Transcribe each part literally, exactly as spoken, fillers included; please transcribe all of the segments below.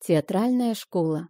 Театральная школа.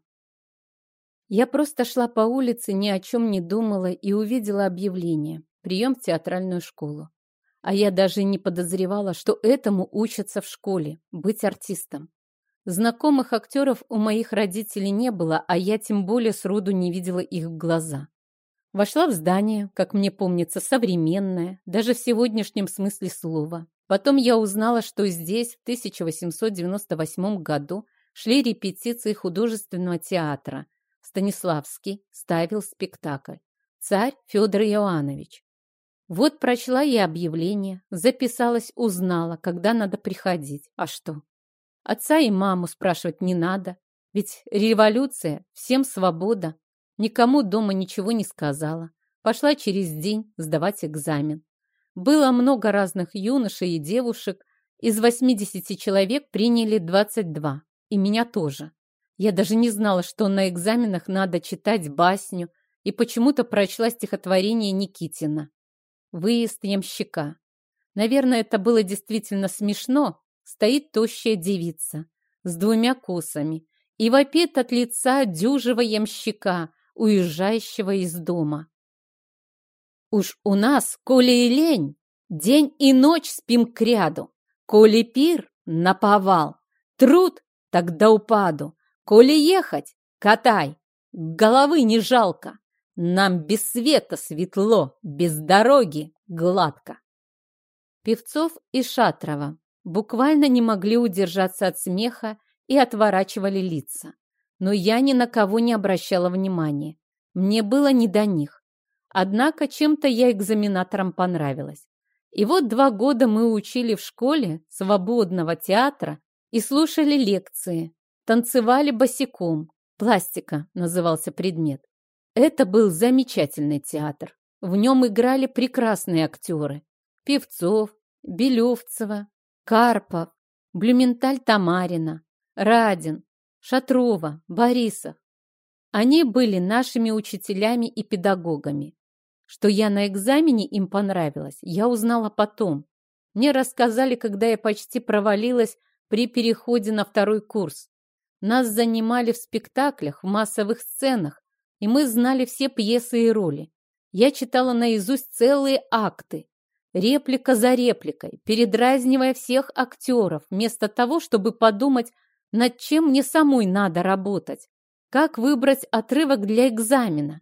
Я просто шла по улице, ни о чем не думала и увидела объявление «Прием в театральную школу». А я даже не подозревала, что этому учатся в школе – быть артистом. Знакомых актеров у моих родителей не было, а я тем более сроду не видела их в глаза. Вошла в здание, как мне помнится, современное, даже в сегодняшнем смысле слова. Потом я узнала, что здесь в тысяча восемьсот девяносто восьмом году шли репетиции художественного театра. Станиславский ставил спектакль «Царь Федор Иоаннович». Вот прочла я объявление, записалась, узнала, когда надо приходить. А что? Отца и маму спрашивать не надо, ведь революция, всем свобода. Никому дома ничего не сказала. Пошла через день сдавать экзамен. Было много разных юношей и девушек. Из восьмидесяти человек приняли двадцать два. И меня тоже. Я даже не знала, что на экзаменах надо читать басню, и почему-то прочла стихотворение Никитина. «Выезд ямщика». Наверное, это было действительно смешно. Стоит тощая девица с двумя косами и вопит от лица дюжего ямщика, уезжающего из дома. Уж у нас, коли и лень, день и ночь спим кряду, коли пир — наповал, труд — так до упаду, коли ехать — катай, головы не жалко, нам без света светло, без дороги гладко. Певцов и Шатрова буквально не могли удержаться от смеха и отворачивали лица. Но я ни на кого не обращала внимания. Мне было не до них. Однако чем-то я экзаменаторам понравилась. И вот два года мы учили в школе свободного театра и слушали лекции, танцевали босиком. Пластика назывался предмет. Это был замечательный театр. В нем играли прекрасные актеры. Певцов, Белевцева, Карпов, Блюменталь-Тамарина, Радин, Шатрова, Борисов. Они были нашими учителями и педагогами. Что я на экзамене им понравилась, я узнала потом. Мне рассказали, когда я почти провалилась при переходе на второй курс. Нас занимали в спектаклях, в массовых сценах, и мы знали все пьесы и роли. Я читала наизусть целые акты, реплика за репликой, передразнивая всех актеров, вместо того, чтобы подумать, над чем мне самой надо работать, как выбрать отрывок для экзамена.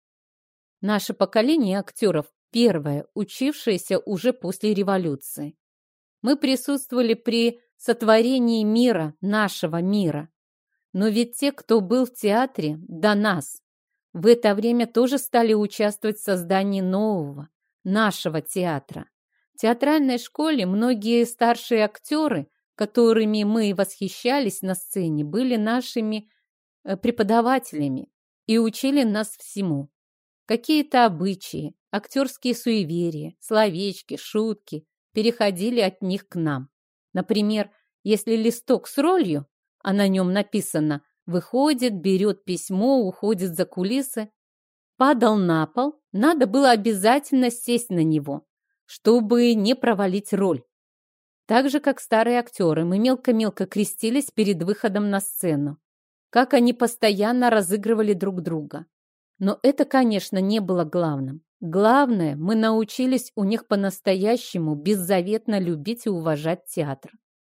Наше поколение актеров первое, учившееся уже после революции. Мы присутствовали при сотворении мира, нашего мира. Но ведь те, кто был в театре до нас, в это время тоже стали участвовать в создании нового, нашего театра. В театральной школе многие старшие актеры, которыми мы восхищались на сцене, были нашими преподавателями и учили нас всему. Какие-то обычаи, актерские суеверия, словечки, шутки переходили от них к нам. Например, если листок с ролью, а на нем написано «выходит, берет письмо, уходит за кулисы», падал на пол, надо было обязательно сесть на него, чтобы не провалить роль. Так же, как старые актеры, мы мелко-мелко крестились перед выходом на сцену, как они постоянно разыгрывали друг друга. Но это, конечно, не было главным. Главное, мы научились у них по-настоящему беззаветно любить и уважать театр.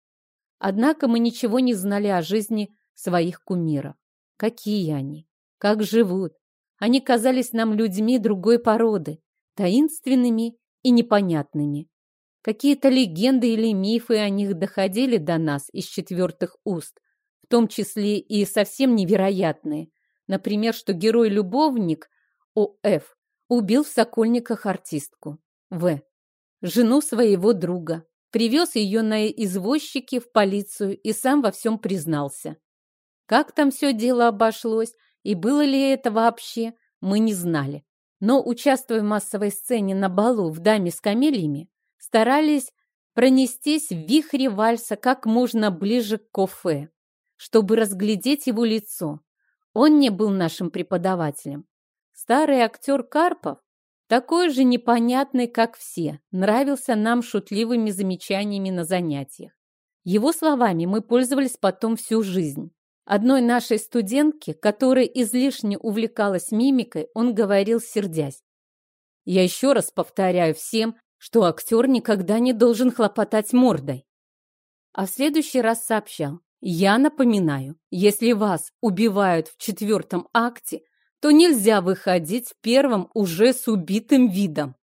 Однако мы ничего не знали о жизни своих кумиров. Какие они? Как живут? Они казались нам людьми другой породы, таинственными и непонятными. Какие-то легенды или мифы о них доходили до нас из четвертых уст, в том числе и совсем невероятные. Например, что герой-любовник О Ф убил в Сокольниках артистку В, жену своего друга, привез ее на извозчике в полицию и сам во всем признался. Как там все дело обошлось и было ли это вообще, мы не знали. Но, участвуя в массовой сцене на балу в «Даме с камелиями», старались пронестись в вихре вальса как можно ближе к Кофе, чтобы разглядеть его лицо. Он не был нашим преподавателем. Старый актер Карпов, такой же непонятный, как все, нравился нам шутливыми замечаниями на занятиях. Его словами мы пользовались потом всю жизнь. Одной нашей студентке, которая излишне увлекалась мимикой, он говорил, сердясь: «Я еще раз повторяю всем, что актер никогда не должен хлопотать мордой». А в следующий раз сообщал: «Я напоминаю, если вас убивают в четвертом акте, то нельзя выходить в первом уже с убитым видом».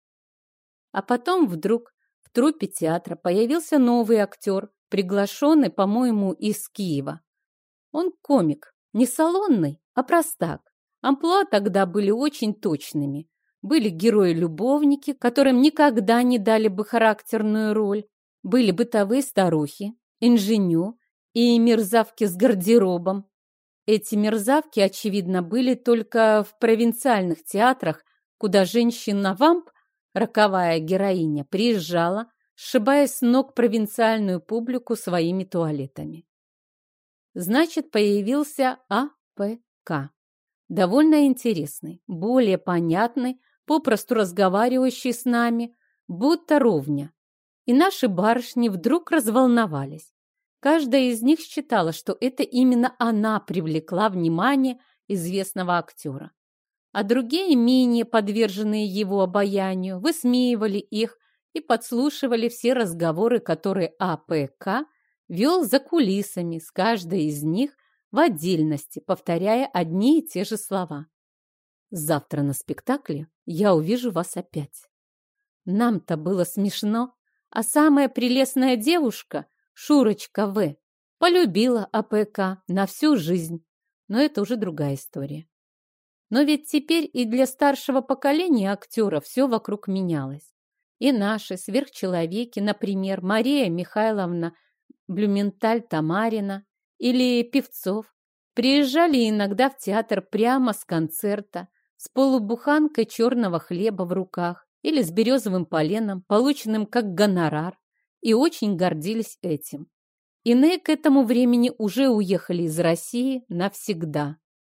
А потом вдруг в труппе театра появился новый актер, приглашенный, по-моему, из Киева. Он комик, не салонный, а простак. Амплуа тогда были очень точными. Были герои-любовники, которым никогда не дали бы характерную роль. Были бытовые старухи, инженю и мерзавки с гардеробом. Эти мерзавки, очевидно, были только в провинциальных театрах, куда женщина-вамп, роковая героиня, приезжала, сшибая с ног провинциальную публику своими туалетами. Значит, появился А П К. Довольно интересный, более понятный, попросту разговаривающий с нами, будто ровня. И наши барышни вдруг разволновались. Каждая из них считала, что это именно она привлекла внимание известного актера. А другие, менее подверженные его обаянию, высмеивали их и подслушивали все разговоры, которые А П К вел за кулисами с каждой из них в отдельности, повторяя одни и те же слова. «Завтра на спектакле я увижу вас опять». Нам-то было смешно, а самая прелестная девушка, Шурочка В., полюбила А П К на всю жизнь, но это уже другая история. Но ведь теперь и для старшего поколения актеров все вокруг менялось. И наши сверхчеловеки, например, Мария Михайловна Блюменталь-Тамарина или Певцов, приезжали иногда в театр прямо с концерта, с полубуханкой черного хлеба в руках или с березовым поленом, полученным как гонорар, и очень гордились этим. Иные к этому времени уже уехали из России навсегда.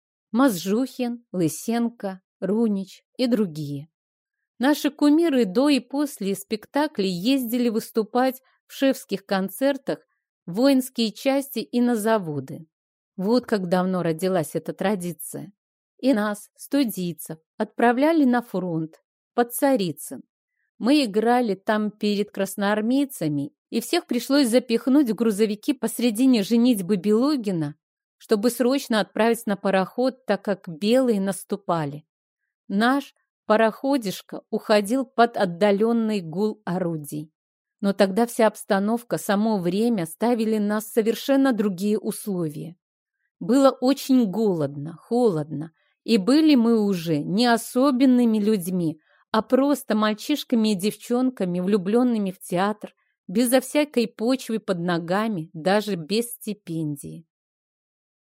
Мазжухин, Лысенко, Рунич и другие. Наши кумиры до и после спектаклей ездили выступать в шефских концертах в воинские части и на заводы. Вот как давно родилась эта традиция. И нас, студийцев, отправляли на фронт, под Царицын. Мы играли там перед красноармейцами, и всех пришлось запихнуть в грузовики посредине женитьбы Белугина, чтобы срочно отправить на пароход, так как белые наступали. Наш пароходишка уходил под отдаленный гул орудий. Но тогда вся обстановка, само время ставили нас в совершенно другие условия. Было очень голодно, холодно, и были мы уже не особенными людьми, а просто мальчишками и девчонками, влюбленными в театр, безо всякой почвы под ногами, даже без стипендии.